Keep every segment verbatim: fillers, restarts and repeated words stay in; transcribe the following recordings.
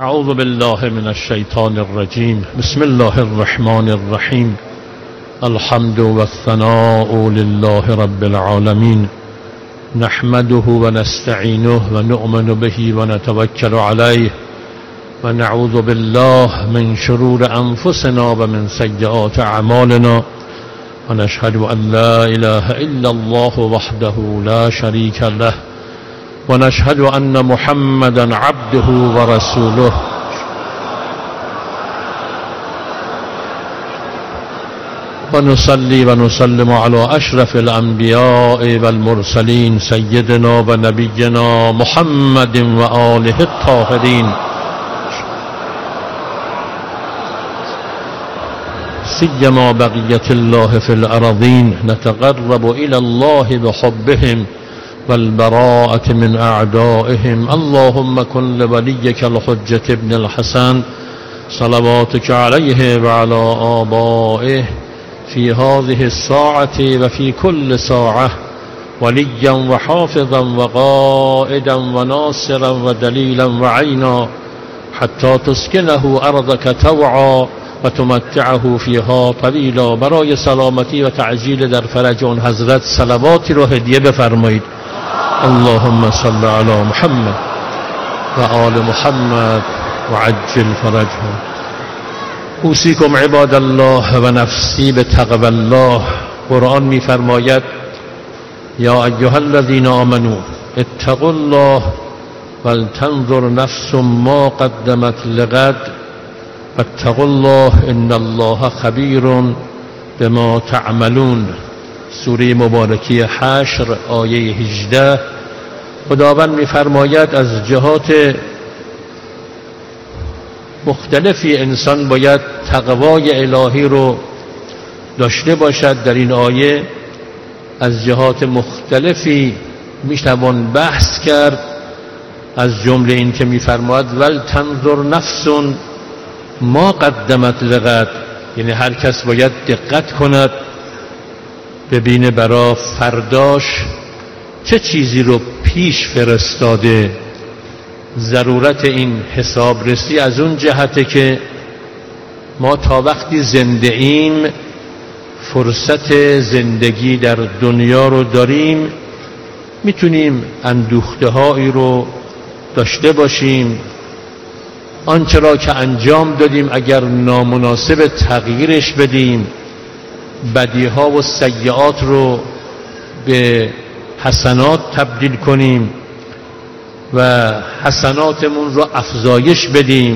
اعوذ بالله من الشیطان الرجیم. بسم الله الرحمن الرحیم. الحمد والثناء لله رب العالمین. نحمده ونستعینه ونؤمن به ونتوکل علیه ونعوذ بالله من شرور انفسنا ومن سیئات اعمالنا ونشهد ان لا اله الا الله وحده لا شریک له ونشهد أن محمدا عبده ورسوله. ونصلي ونسلم على أشرف الأنبياء والمرسلين سيدنا ونبينا محمد وآله الطاهرين سيما بقية الله في الأرضين. نتقرب إلى الله بحبهم والبراءة من أعدائهم. اللهم كن لوليك الحجة ابن الحسن صلواتك عليه وعلى آبائه في هذه الساعة وفي كل ساعة وليا وحافظا وقائدا وناصرا ودليلا وعينا حتى تسكنه أرضك طوعا وتمتعه فيها طويلا. برای سلامتی و تعجیل در فرج اون حضرت صلواتی رو هدیه بفرمایید. اللهم صل على محمد و آل محمد و عجل فرجهم. اوصیکم عباد الله و نفسی بتقوی الله. قرآن می فرماید یا ایها الذین آمنوا اتقوا الله ولتنظر نفس ما قدمت لغد واتقوا الله ان الله خبیر بما تعملون. سوره مبارکی حشر آیه هجده. خداوند می‌فرماید از جهات مختلفی انسان باید تقوای الهی رو داشته باشد. در این آیه از جهات مختلفی می‌توان بحث کرد، از جمله این که می‌فرماید ولتنظر نفس ما قدمت لغد، یعنی هر کس باید دقت کند ببینه برا فرداش چه چیزی رو پیش فرستاده. ضرورت این حسابرسی از اون جهته که ما تا وقتی زنده ایم فرصت زندگی در دنیا رو داریم، میتونیم اندوخته هایی رو داشته باشیم. آنچه را که انجام دادیم اگر نامناسب تغییرش بدیم، بدیها و سیئات رو به حسنات تبدیل کنیم و حسناتمون رو افزایش بدیم.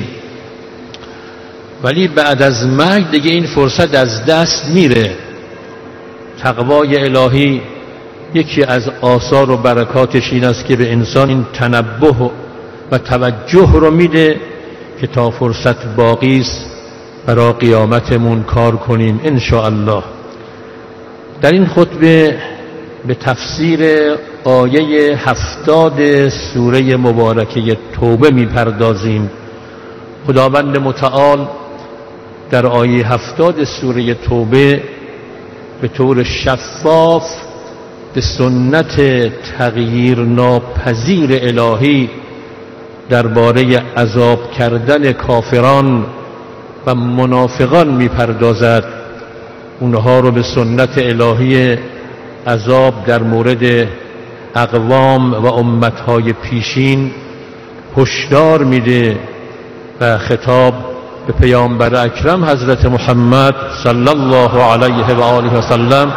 ولی بعد از مرگ دیگه این فرصت از دست میره. تقوای الهی یکی از آثار و برکاتش این است که به انسان این تنبه و توجه رو میده که تا فرصت باقی است برای قیامتمون کار کنیم ان شاء الله. در این خطبه به تفسیر آیه هفتاد سوره مبارکه توبه میپردازیم. خداوند متعال در آیه هفتاد سوره توبه به طور شفاف به سنت تغییر ناپذیر الهی درباره عذاب کردن کافران و منافقان میپردازد. اونها رو به سنت الهی عذاب در مورد اقوام و امتهای پیشین هشدار میده و خطاب به پیامبر اکرم حضرت محمد صلی الله علیه و آله و سلم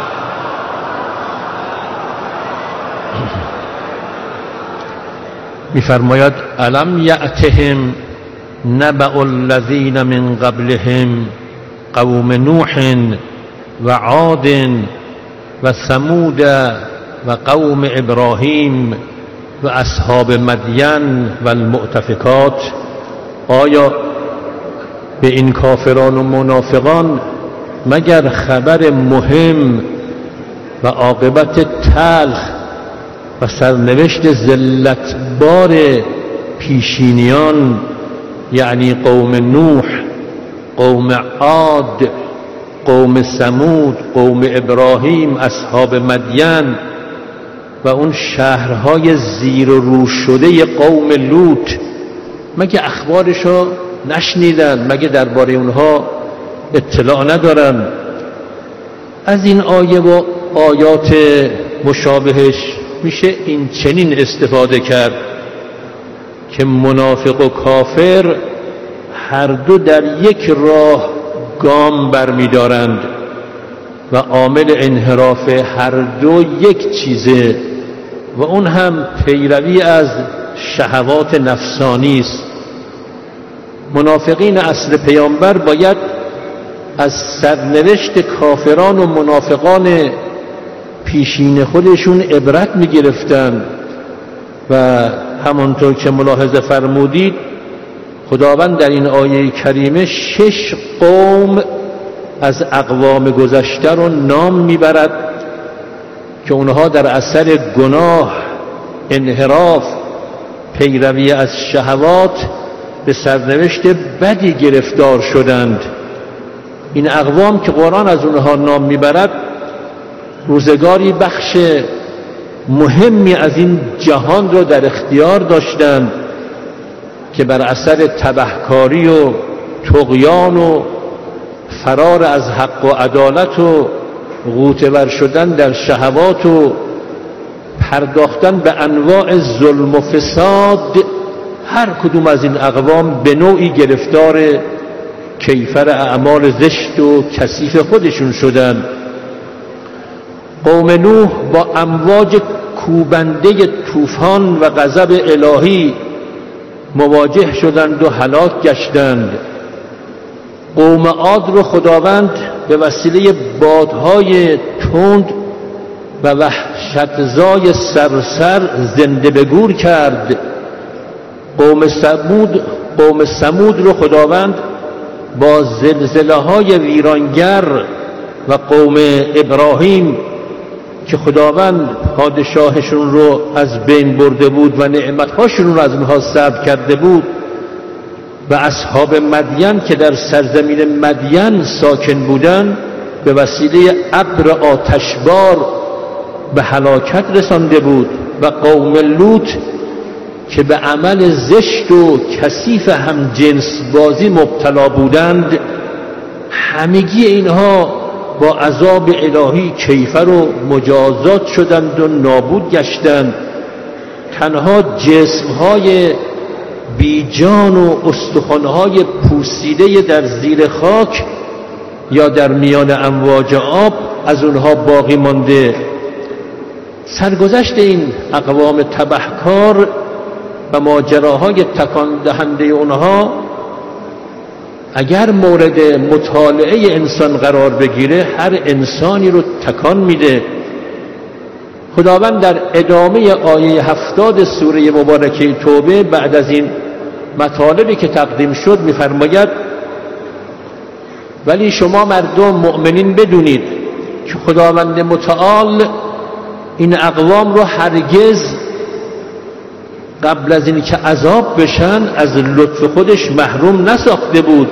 میفرماید الم یأتهم نبأ الذین من قبلهم قوم نوح و عاد و ثمود و قوم ابراهیم و اصحاب مدین و المؤتفکات. آیا به این کافران و منافقان مگر خبر مهم و عاقبت تلخ و سرنوشت ذلتبار پیشینیان، یعنی قوم نوح، قوم عاد، قوم ثمود، قوم ابراهیم، اصحاب مدین و اون شهرهای زیر و رو شده قوم لوط مگه اخبارشو نشنیدن؟ مگه درباره اونها اطلاع ندارن؟ از این آیه و آیات مشابهش میشه این چنین استفاده کرد که منافق و کافر هر دو در یک راه گام برمی‌دارند و عامل انحراف هر دو یک چیزه و اون هم پیروی از شهوات نفسانی است. منافقین اصل پیامبر باید از سرنوشت کافران و منافقان پیشین خودشون عبرت می‌گرفتند و همانطور که ملاحظه فرمودید خداوند در این آیه کریمه شش قوم از اقوام گذشته رو نام میبرد که اونها در اثر گناه، انحراف، پیروی از شهوات به سرنوشت بدی گرفتار شدند. این اقوام که قرآن از اونها نام میبرد روزگاری بخش مهمی از این جهان رو در اختیار داشتند که بر اثر تبهکاری و طغیان و فرار از حق و عدالت و غوطه‌ور شدن در شهوات و پرداختن به انواع ظلم و فساد، هر کدوم از این اقوام به نوعی گرفتار کیفر اعمال زشت و کثیف خودشون شدند. قوم نوح با امواج کوبنده طوفان و غضب الهی مواجه شدند و هلاک گشتند. قوم عاد رو خداوند به وسیله بادهای تند و وحشتزای سرسر زنده به گور کرد. قوم ثمود قوم ثمود رو خداوند با زلزله های ویرانگر و قوم ابراهیم که خداوند پادشاهشون رو از بین برده بود و نعمتهاشون رو از اونها سلب کرده بود، و اصحاب مدین که در سرزمین مدین ساکن بودند به وسیله ابر آتشبار به هلاکت رسانده بود، و قوم لوط که به عمل زشت و کثیف هم جنس بازی مبتلا بودند. همگی اینها با عذاب الهی کیفر و مجازات شدند و نابود گشتند. تنها جسمهای بیجان و استخوانهای پوسیده در زیر خاک یا در میان امواج آب از اونها باقی مانده. سرگذشت این اقوام تبهکار و ماجراهای تکان دهنده اونها اگر مورد مطالعه انسان قرار بگیره هر انسانی رو تکان میده. خداوند در ادامه آیه هفتاد سوره مبارکه توبه بعد از این مطالبی که تقدیم شد میفرماید ولی شما مردم مؤمنین بدونید که خداوند متعال این اقوام رو هرگز قبل از این که عذاب بشن از لطف خودش محروم نساخته بود.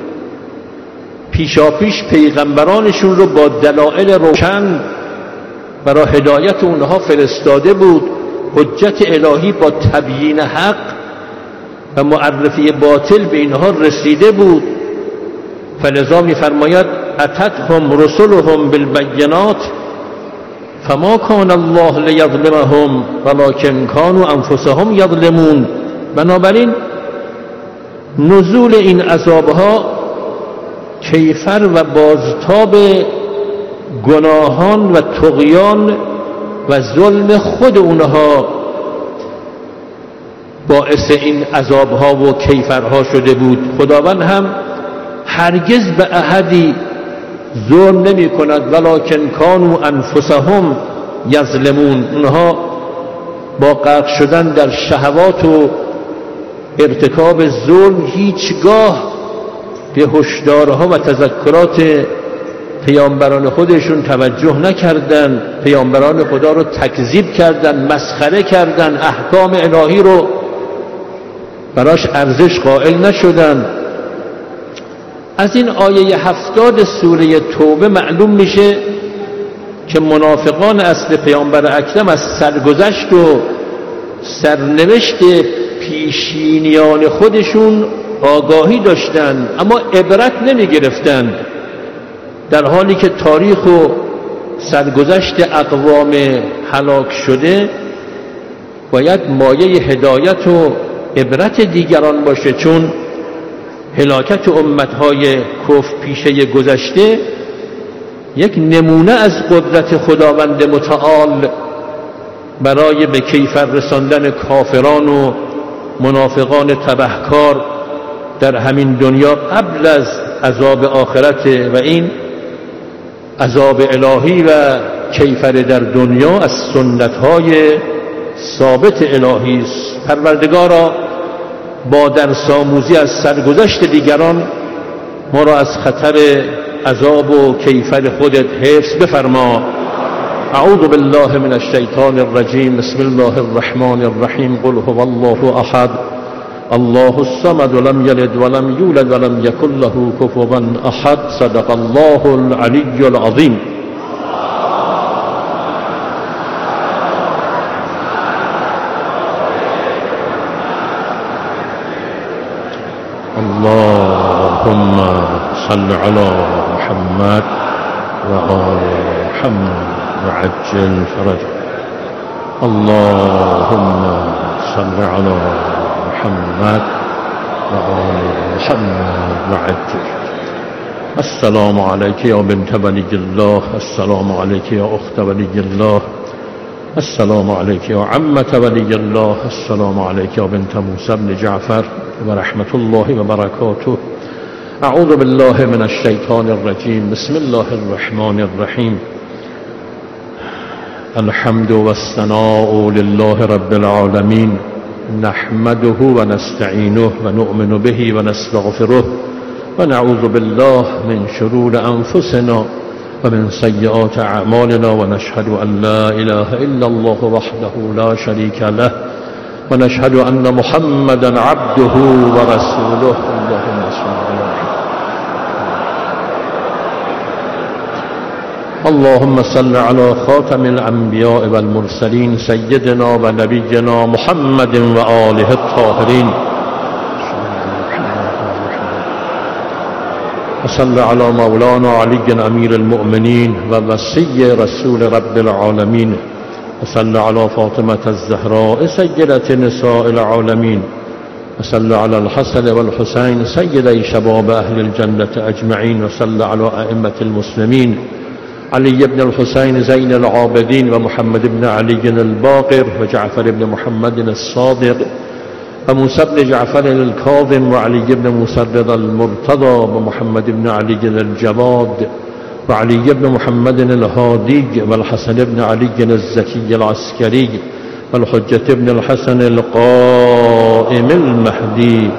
پیشاپیش پیغمبرانشون رو با دلائل روشن برای هدایت اونها فرستاده بود. حجت الهی با تبیین حق و معرفی باطل به اینها رسیده بود. فلذا می‌فرماید اتتهم رسلهم بالبینات فما کان الله لیظلمهم ولکن کانوا انفسهم یظلمون. بنابراین نزول این عذابها کیفر و بازتاب گناهان و طغیان و ظلم خود اونها باعث این عذابها و کیفرها شده بود. خداوند هم هرگز به احدی ظلم نمی کند ولکن کانوا انفسهم یظلمون. اونها با غرق شدن در شهوات و ارتکاب ظلم هیچگاه به هشدارها و تذکرات پیامبران خودشون توجه نکردند. پیامبران خدا رو تکذیب کردند، مسخره کردند، احکام الهی رو براش ارزش قائل نشدند. از این آیه هفتاد سوره توبه معلوم میشه که منافقان اصل پیامبر اکرم از سرگذشت و سرنوشت پیشینیان خودشون آگاهی داشتند اما عبرت نمی گرفتند، در حالی که تاریخ و سرگذشت اقوام هلاک شده باید مایه هدایت و عبرت دیگران باشه، چون هلاکت امتهای کفر پیشه گذشته یک نمونه از قدرت خداوند متعال برای به کیفر رساندن کافران و منافقان تبهکار در همین دنیا قبل از عذاب آخرت و این عذاب الهی و کیفر در دنیا از سنتهای ثابت الهی است. پروردگارا با درس آموزی از سرگذشت دیگران ما را از خطر عذاب و کیفر خودت حفظ بفرما. اعوذ بالله من الشیطان الرجیم. بسم الله الرحمن الرحیم. قل هو الله احد الله الصمد لم یلد ولم یولد ولم یکن له کفوا احد. صدق الله العلی العظیم. اللهم صل على محمد وآل محمد وعجل فرجه. اللهم صل على محمد وآل محمد وعجل. السلام عليك يا بنت ولي الله. السلام عليك يا أخت ولي الله. السلام عليك يا عمة ولي الله. السلام عليك يا بنت موسى بن جعفر ورحمة الله وبركاته. أعوذ بالله من الشيطان الرجيم. بسم الله الرحمن الرحيم. الحمد والثناء لله رب العالمين نحمده ونستعينه ونؤمن به ونستغفره ونعوذ بالله من شرور أنفسنا ومن سيئات أعمالنا ونشهد أن لا إله إلا الله وحده لا شريك له ونشهد أن محمدا عبده ورسوله. اللهم صل على محمد. اللهم صل على خاتم الأنبياء والمرسلين سيدنا ونبينا محمد وآله الطاهرين. وصل على مولانا علي أمير المؤمنين ووصي رسول رب العالمين. وصل على فاطمة الزهراء سيدة نساء العالمين. وصل على الحسن والحسين سيدي شباب أهل الجنة أجمعين. وصل على أئمة المسلمين علي بن الحسين زين العابدين ومحمد بن علي الباقر وجعفر بن محمد الصادق وموسى بن جعفر الكاظم وعلي بن موسى الرضا المرتضى ومحمد بن علي الجواد وعلي بن محمد الهادي والحسن بن علي الزكي العسكري والحجة بن الحسن القائم المهدي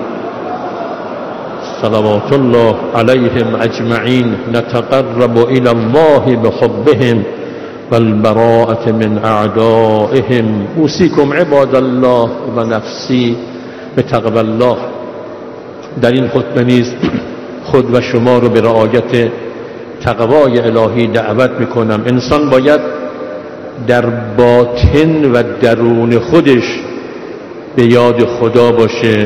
صلوات الله عليهم أجمعين. نتقرب إلى الله بحبهم والبراءة من أعدائهم. أوصيكم عباد الله ونفسي بتقوى الله. در این خطبه نیز خود و شما رو به رعایت تقوای الهی دعوت میکنم. انسان باید در باطن و درون خودش به یاد خدا باشه.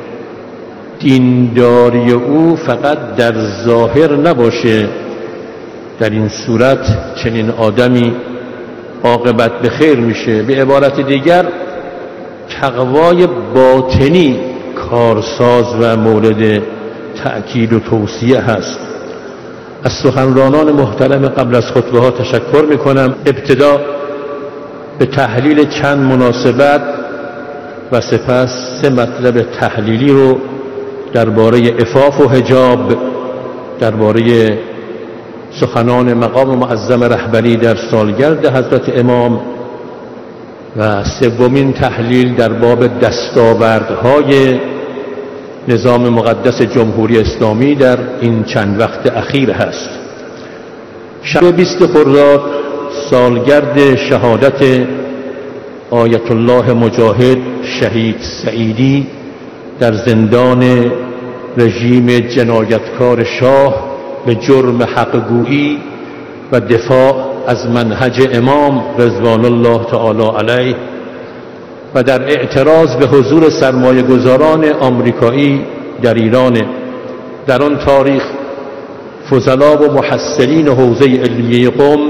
دینداری او فقط در ظاهر نباشه. در این صورت چنین آدمی عاقبت به خیر میشه. به عبارت دیگر تقوای باطنی کارساز و مورد تأکید و توصیه هست. از سخنرانان محترم قبل از خطبه ها تشکر میکنم. ابتدا به تحلیل چند مناسبت و سپس سه مطلب تحلیلی رو درباره عفاف و حجاب، درباره سخنان مقام معظم رهبری در سالگرد حضرت امام و سومین تحلیل در باب دستاوردهای نظام مقدس جمهوری اسلامی در این چند وقت اخیر هست. شب بیست خرداد سالگرد شهادت آیت الله مجاهد شهید سعیدی در زندان رژیم جنایتکار شاه به جرم حقگویی و دفاع از منهج امام رضوان الله تعالی علیه و در اعتراض به حضور سرمایه گذاران آمریکایی در ایران. در آن تاریخ فضلا و محصلین حوزه علمیه قم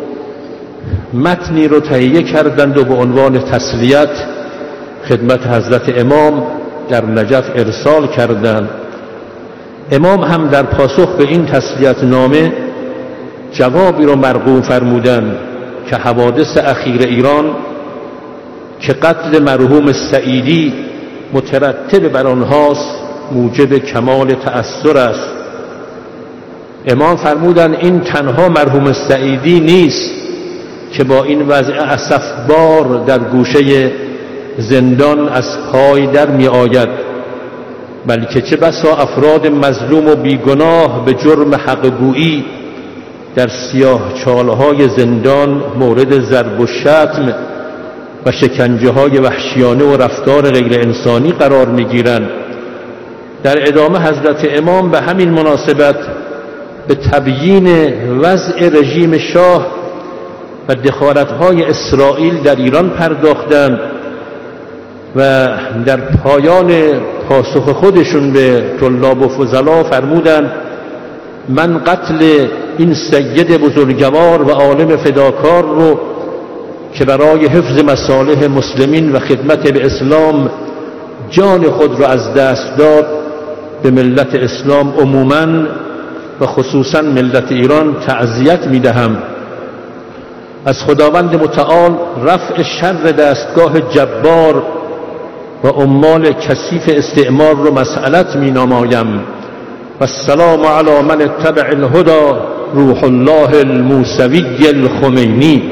متنی رو تهیه کردند و به عنوان تسلیت خدمت حضرت امام در نجف ارسال کردند. امام هم در پاسخ به این تسلیت نامه جوابی رو مرقوم فرمودند که حوادث اخیر ایران که قتل مرحوم سعیدی مترتب بر آنهاست موجب کمال تأثر است. امام فرمودند این تنها مرحوم سعیدی نیست که با این وضع اسفبار در گوشه زندان از پای در می آید، بلکه چه بسا افراد مظلوم و بیگناه به جرم حقگویی در سیاه چالهای زندان مورد ضرب و شتم و شکنجه های وحشیانه و رفتار غیر انسانی قرار می گیرند. در ادامه حضرت امام به همین مناسبت به تبیین وضع رژیم شاه و دخالت‌های اسرائیل در ایران پرداختند و در پایان پاسخ خودشون به طلاب و فضلا فرمودند من قتل این سید بزرگوار و عالم فداکار رو که برای حفظ مصالح مسلمین و خدمت به اسلام جان خود را از دست داد به ملت اسلام عموماً و خصوصاً ملت ایران تعزیت می‌دهم. از خداوند متعال رفع شر دستگاه جبار و عمال کثیف استعمار رو مسئلت می‌نمایم. و السلام علی من اتبع الهدى روح الله الموسوی الخمینی.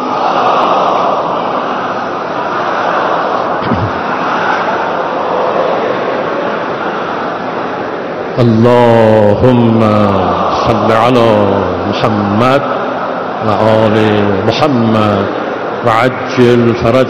اللهم صل علی محمد و آل محمد و عجل فرج.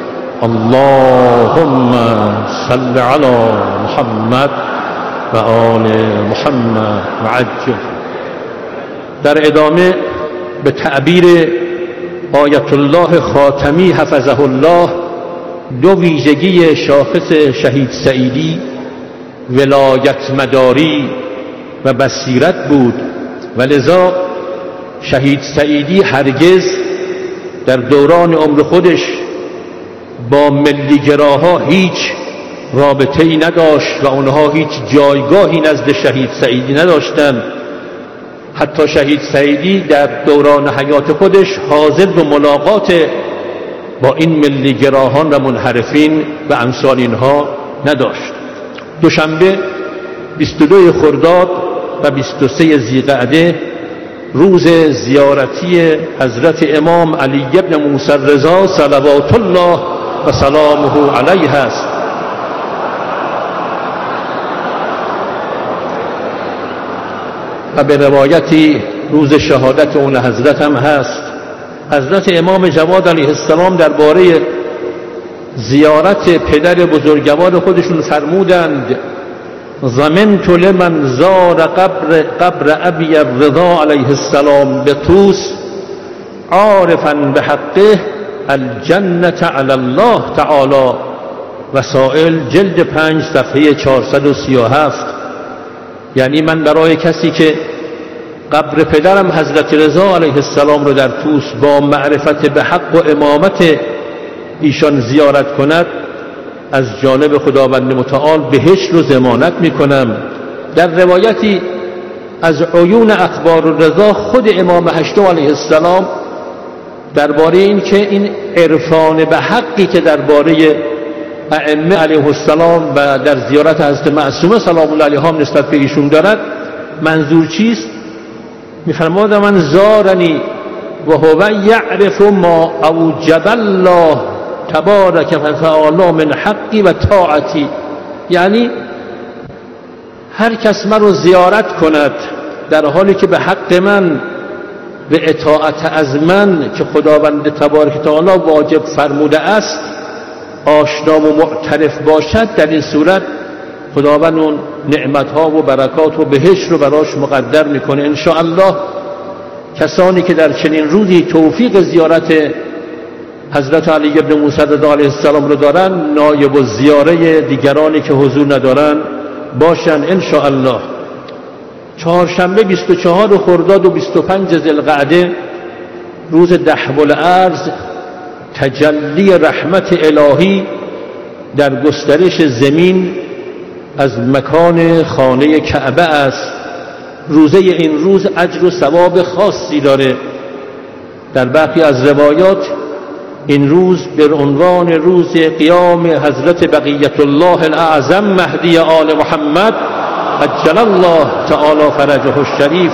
اللهم صل علی محمد و آل محمد و عجل. در ادامه به تعبیر آیت الله خاتمی حفظه الله دو ویژگی شاخص شهید سعیدی ولایت مداری و بصیرت بود و لذا شهید سعیدی هرگز در دوران عمر خودش با ملیگراها هیچ رابطه‌ای نداشت و آنها هیچ جایگاهی نزد شهید سعیدی نداشتند. حتی شهید سعیدی در دوران حیات خودش حاضر به ملاقات با این ملیگراهان و منحرفین و امثال اینها نداشت. دوشنبه بیست و دو خرداد و بیست و سه ذی‌قعده روز زیارتی حضرت امام علی بن موسی رضا صلوات الله و سلامه علیه است. و به روایتی روز شهادت اون حضرت هم هست. حضرت امام جواد علیه السلام درباره زیارت پدر بزرگوار خودشون فرمودند ضمنت لمن زار قبر قبر ابی الرضا علیه السلام به طوس عارفا به حقه الجنة علی الله تعالی. وسائل جلد پنج صفحه چهارصد و سی و هفت. یعنی من برای کسی که قبر پدرم حضرت رضا علیه السلام رو در طوس با معرفت به حق و امامت ایشان زیارت کند از جانب خداوند متعال بهشت رو ضمانت میکنم. در روایتی از عیون اخبار الرضا خود امام هشتم علیه السلام درباره این که این عرفان به حقی که درباره ائمه علیه السلام و در زیارت حضرت معصومه سلام الله علیها نسبت به ایشون دارد منظور چیست؟ میفرماید من زارنی و هو یعرف ما اوجب الله تبارک و تعالی من حقی و طاعتی. یعنی هر کس من رو زیارت کند در حالی که به حق من به اطاعت از من که خداوند تبارک و تعالی واجب فرموده است آشنا و معترف باشد، در این صورت خداوند اون نعمتها و برکات و بهشت رو براش مقدر میکنه. ان شاء الله کسانی که در چنین روزی توفیق زیارت حضرت علی بن موسی رضا علیه السلام رو دارن، نایب الزیاره دیگرانی که حضور ندارن باشن ان شاء الله. چهارشنبه بیست و چهار خرداد و بیست و پنج ذوالقعده روز دحو الارض، تجلی رحمت الهی در گسترش زمین از مکان خانه کعبه است. روزه این روز اجر و ثواب خاصی داره. در برخی از روایات این روز به عنوان روز قیام حضرت بقیت الله الاعظم مهدی آل محمد عجل الله تعالی فرجه الشریف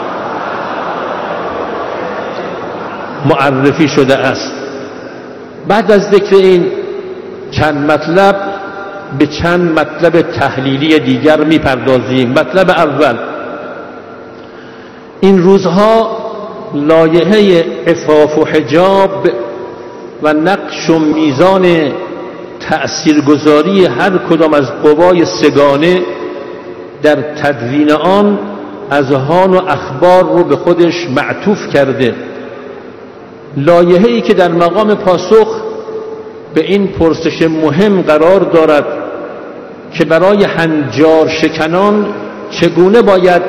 معرفی شده است. بعد از ذکر این چند مطلب به چند مطلب تحلیلی دیگر میپردازیم. مطلب اول، این روزها لایحه عفاف و حجاب و نقش و میزان تأثیرگذاری هر کدام از قوای سگانه در تدوین آن اذهان و اخبار رو به خودش معطوف کرده. لایحه‌ای که در مقام پاسخ به این پرسش مهم قرار دارد که برای هنجار شکنان چگونه باید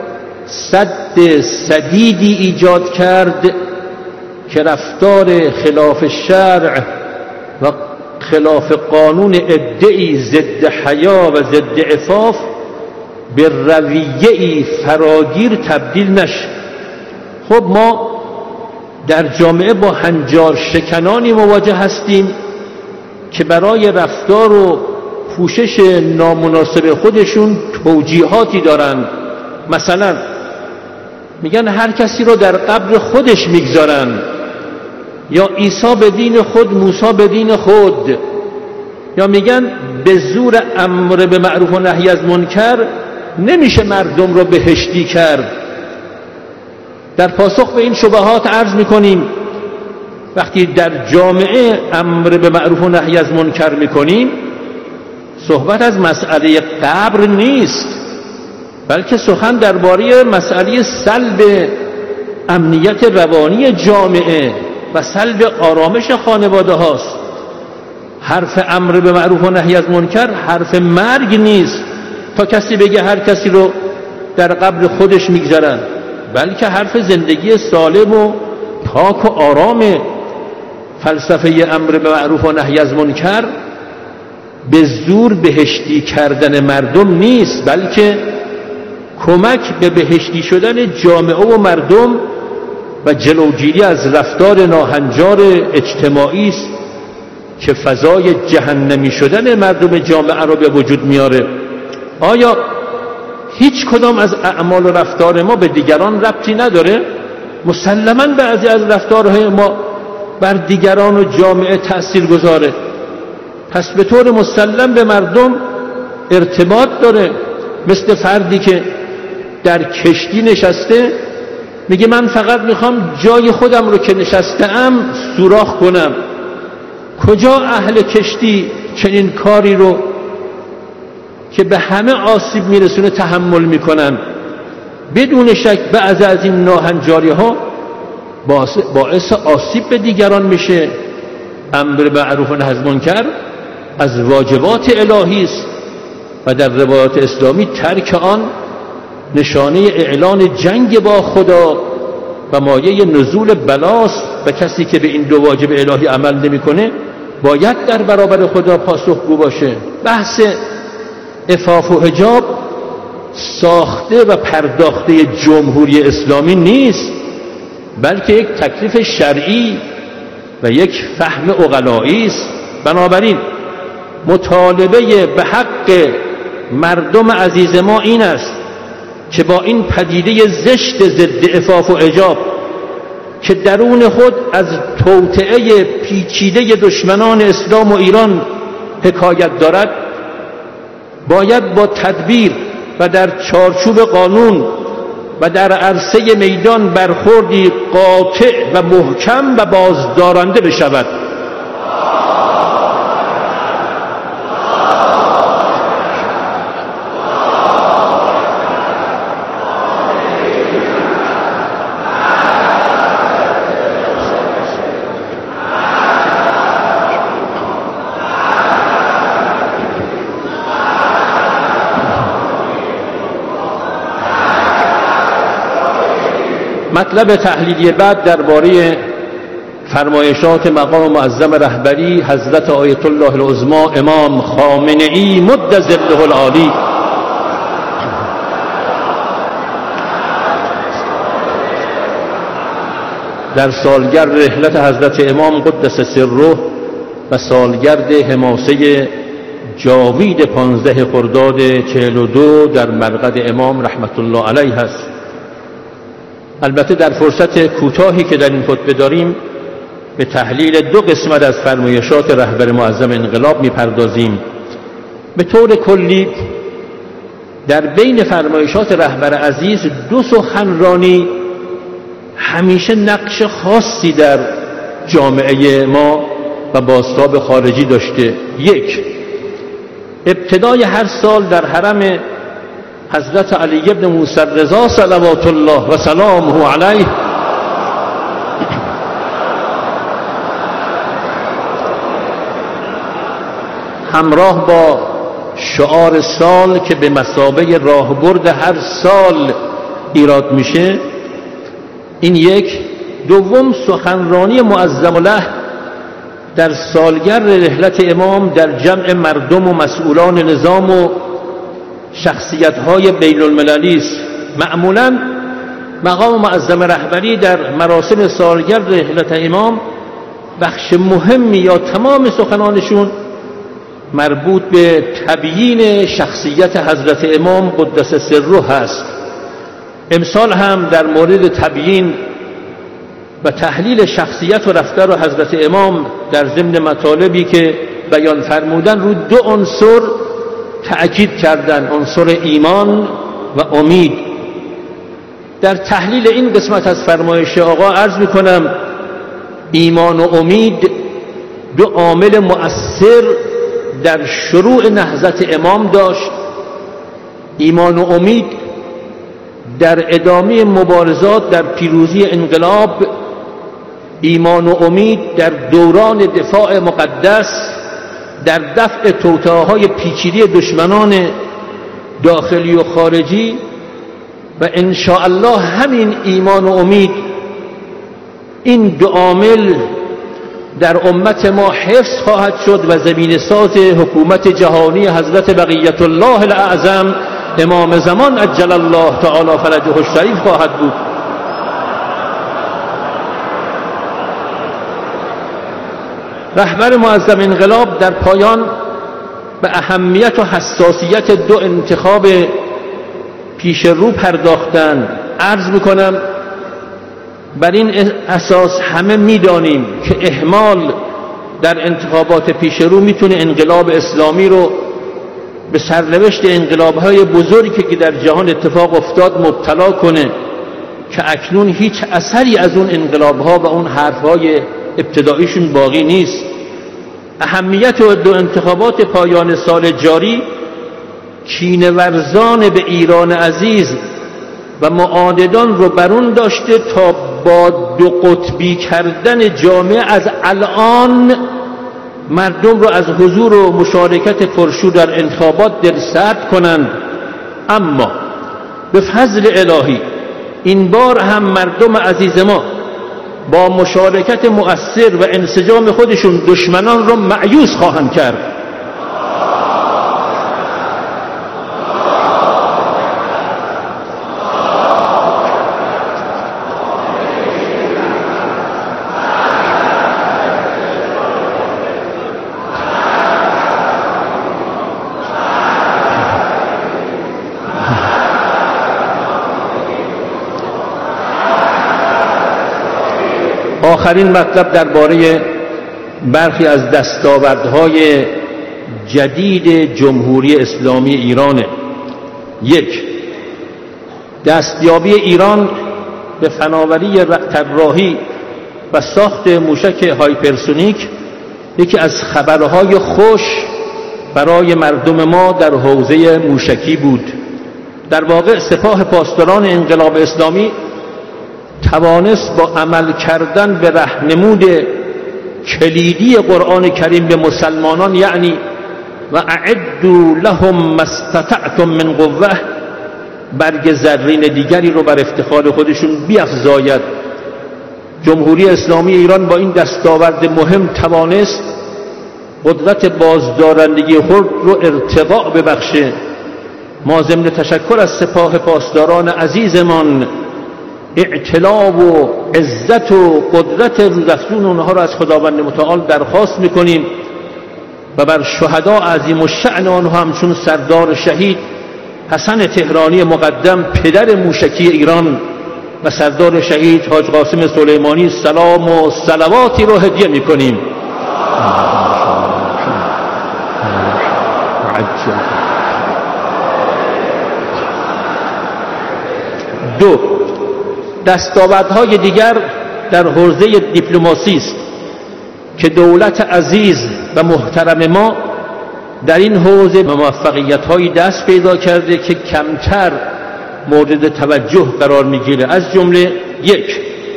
سد سدیدی ایجاد کرد که رفتار خلاف شرع و خلاف قانون عده‌ای ضد حیا و ضد عفاف به رویه‌ای فراگیر تبدیل نشه. خب ما در جامعه با هنجار شکنانی مواجه هستیم که برای رفتار و پوشش نامناسب خودشون توجیهاتی دارن. مثلا میگن هر کسی رو در قبر خودش میگذارن، یا عیسی به دین خود، موسی به دین خود، یا میگن به زور امر به معروف و نهی از منکر نمیشه مردم رو بهشتی کرد. در پاسخ به این شبهات عرض میکنیم وقتی در جامعه امر به معروف و نهی از منکر میکنیم، صحبت از مسئله قبر نیست، بلکه سخن درباره مسئله سلب امنیت روانی جامعه و سلب آرامش خانواده هاست. حرف امر به معروف و نهی از منکر حرف مرگ نیست تا کسی بگه هر کسی رو در قبر خودش میگذارن، بلکه حرف زندگی سالم و پاک و آرام. فلسفه امر به معروف و نهی از منکر به زور بهشتی کردن مردم نیست، بلکه کمک به بهشتی شدن جامعه و مردم و جلوگیری از رفتار ناهنجار اجتماعی است که فضای جهنمی شدن مردم جامعه را به وجود میاره. آیا هیچ کدام از اعمال و رفتار ما به دیگران ربطی نداره؟ مسلماً بعضی از رفتارهای ما بر دیگران و جامعه تأثیر گذاره، پس به طور مسلم به مردم ارتباط داره. مثل فردی که در کشتی نشسته میگه من فقط میخوام جای خودم رو که نشسته‌ام سوراخ کنم. کجا اهل کشتی چنین کاری رو که به همه آسیب میرسونه تحمل میکنن؟ بدون شک بعضی از این ناهنجاری ها باعث آسیب به دیگران میشه. امر به معروف و نهی از منکر از واجبات الهی است و در روایات اسلامی ترک آن نشانه اعلان جنگ با خدا و مایه نزول بلاست و کسی که به این دو واجب الهی عمل نمیکنه باید در برابر خدا پاسخگو باشه. بحث عفاف و حجاب ساخته و پرداخته جمهوری اسلامی نیست، بلکه یک تکلیف شرعی و یک فهم عقلایی است. بنابراین مطالبه به حق مردم عزیز ما این است که با این پدیده زشت ضد عفاف و حجاب که درون خود از توطئه پیچیده دشمنان اسلام و ایران حکایت دارد، باید با تدبیر و در چارچوب قانون و در عرصه میدان برخوردی قاطع و محکم و بازدارنده بشود. مطلب تحلیلی بعد درباره فرمایشات مقام معظم رهبری حضرت آیت الله العظمی امام خامنه‌ای مد ظله العالی در سالگرد رحلت حضرت امام قدس سره و سالگرد حماسه جاوید پانزده خرداد چهل و دو در مرقد امام رحمت الله علیه است. البته در فرصت کوتاهی که در این خطبه داریم به تحلیل دو قسمت از فرمایشات رهبر معظم انقلاب میپردازیم. به طور کلی در بین فرمایشات رهبر عزیز دو سخنرانی همیشه نقش خاصی در جامعه ما و بازتاب خارجی داشته. یک، ابتدای هر سال در حرم حضرت علی بن موسی رضا صلوات الله و سلامه علیه همراه با شعار سال که به مثابه راهبرد هر سال ایراد میشه، این یک. دوم، سخنرانی معظم له در سالگرد رحلت امام در جمع مردم و مسئولان نظام و شخصیت‌های بین المللی است. معمولاً مقام معظم رهبری در مراسم سالگرد رحلت امام بخش مهمی یا تمام سخنانشون مربوط به تبیین شخصیت حضرت امام قدس سره هست. امسال هم در مورد تبیین و تحلیل شخصیت و رفتار حضرت امام در ضمن مطالبی که بیان فرمودن رو دو عنصر تأکید کردن، عنصر ایمان و امید. در تحلیل این قسمت از فرمایش آقا عرض میکنم ایمان و امید دو عامل مؤثر در شروع نهضت امام داشت. ایمان و امید در ادامه مبارزات در پیروزی انقلاب، ایمان و امید در دوران دفاع مقدس، در دفع توطئه‌های پیچیده دشمنان داخلی و خارجی، و ان شاء الله همین ایمان و امید، این دو عامل در امت ما حفظ خواهد شد و زمین ساز حکومت جهانی حضرت بقیت الله الاعظم امام زمان عجل الله تعالی فرجه الشریف خواهد بود. رهبر معظم انقلاب در پایان به اهمیت و حساسیت دو انتخاب پیش رو پرداختن. عرض میکنم بر این اساس همه میدانیم که اهمال در انتخابات پیش رو میتونه انقلاب اسلامی رو به سرنوشت انقلاب‌های بزرگی که در جهان اتفاق افتاد مبتلا کنه که اکنون هیچ اثری از اون انقلاب‌ها و اون حرف‌های ابتداییشون باقی نیست. اهمیت دو انتخابات پایان سال جاری کینه ورزان به ایران عزیز و معاندان رو برون داشته تا با دو قطبی کردن جامعه از الان مردم رو از حضور و مشارکت پرشور در انتخابات دلسرد کنند. اما به فضل الهی این بار هم مردم عزیز ما با مشارکت مؤثر و انسجام خودشون دشمنان رو مأیوس خواهند کرد. آخرین مطلب درباره برخی از دستاوردهای جدید جمهوری اسلامی ایرانه. یک، دستیابی ایران به فناوری طراحی و ساخت موشک هایپرسونیک یکی از خبرهای خوش برای مردم ما در حوزه موشکی بود. در واقع سپاه پاسداران انقلاب اسلامی توانست با عمل کردن به راهنمود کلیدی قرآن کریم به مسلمانان، یعنی و اعدوا لهم ما استطعتم من قوه، برگ زرین دیگری رو بر افتخار خودشون بیفزاید. جمهوری اسلامی ایران با این دستاورد مهم توانست قدرت بازدارندگی خود رو ارتقا ببخشه. ما ضمن تشکر از سپاه پاسداران عزیزمان اعتلاع و عزت و قدرت روزافزون اونها را از خداوند متعال درخواست میکنیم و بر شهدا عظیم الشأن آنها همچون سردار شهید حسن تهرانی مقدم پدر موشکی ایران و سردار شهید حاج قاسم سلیمانی سلام و صلواتی رو هدیه میکنیم. دو، دستاوردهای دیگر در حوزه دیپلماسی است که دولت عزیز و محترم ما در این حوزه موفقیت‌هایی دست پیدا کرده که کمتر مورد توجه قرار می‌گیره. از جمله یک،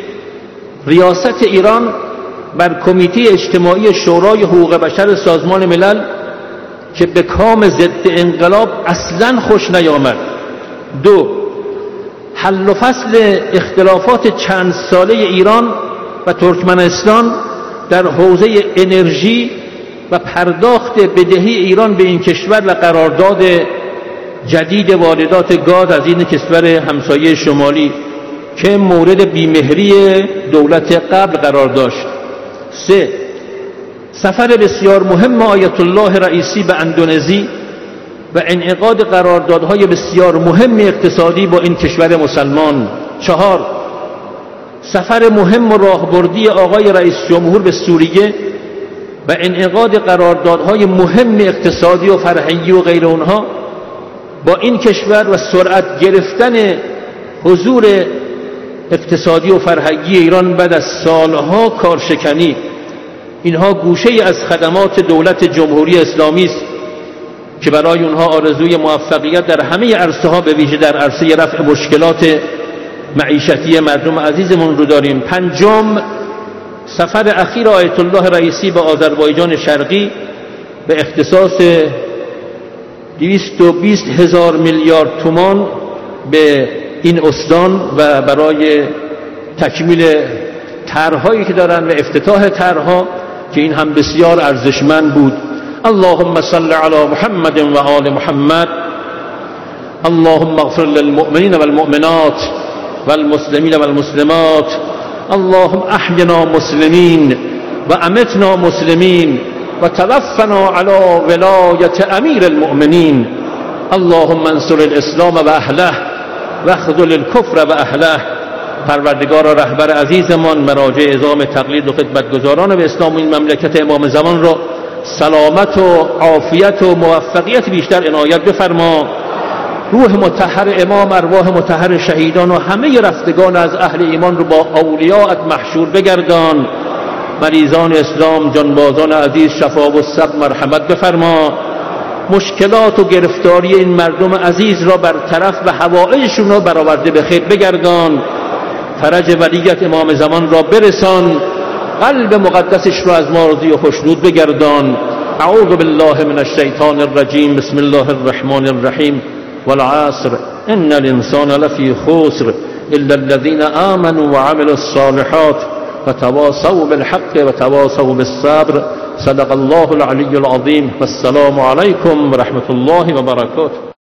ریاست ایران بر کمیته اجتماعی شورای حقوق بشر سازمان ملل که به کام ضد انقلاب اصلاً خوش نیامد. دو، حل و فصل اختلافات چند ساله ایران و ترکمنستان در حوزه انرژی و پرداخت بدهی ایران به این کشور و قرارداد جدید واردات گاز از این کشور همسایه شمالی که مورد بیمهری دولت قبل قرار داشت. سه، سفر بسیار مهم آیت الله رئیسی به اندونزی و انعقاد قراردادهای بسیار مهم اقتصادی با این کشور مسلمان. چهار، سفر مهم و راهبردی آقای رئیس جمهور به سوریه و انعقاد قراردادهای مهم اقتصادی و فرهنگی و غیر اونها با این کشور و سرعت گرفتن حضور اقتصادی و فرهنگی ایران بعد از سالها کارشکنی. اینها گوشه از خدمات دولت جمهوری اسلامی است که برای اونها آرزوی موفقیت در همه عرصه‌ها به ویژه در عرصه رفع مشکلات معیشتی مردم عزیزمون رو داریم. پنجم، سفر اخیر آیت الله رئیسی به آذربایجان شرقی به اختصاص دویست و بیست هزار میلیارد تومان به این استان و برای تکمیل طرح‌هایی که دارن و افتتاح طرح‌ها که این هم بسیار ارزشمند بود. اللهم صل علی محمد و آل محمد. اللهم اغفر للمؤمنین والمؤمنات والمسلمین والمسلمات. اللهم احینا مسلمین و امتنا مسلمین و توفنا علی ولایت امیر المؤمنین. اللهم انصر الاسلام و اهله و خذل الکفر و اهله. پروردگار و رهبر عزیزمان مراجع اعظام تقلید و خدمتگزاران به اسلام این مملکت امام زمان را سلامت و عافیت و موفقیت بیشتر عنایت بفرما. روح مطهر امام، ارواح مطهر شهیدان و همه رفتگان از اهل ایمان رو با اولیاءت محشور بگردان. مریضان اسلام، جانبازان عزیز شفا و صبر مرحمت بفرما. مشکلات و گرفتاری این مردم عزیز را برطرف و حوائجشون را برآورده به خیر بگردان. فرج ولیت امام زمان را برسان. قلب مقدسش را از ما راضی و خوشنود بگردان. اعوذ بالله من الشیطان الرجیم. بسم الله الرحمن الرحیم. والعصر ان الانسان لفی خسر الا الذين آمنوا وعملوا الصالحات وتواصوا بالحق وتواصوا بالصبر. صدق الله العلی العظیم. والسلام علیکم ورحمة الله وبرکاته.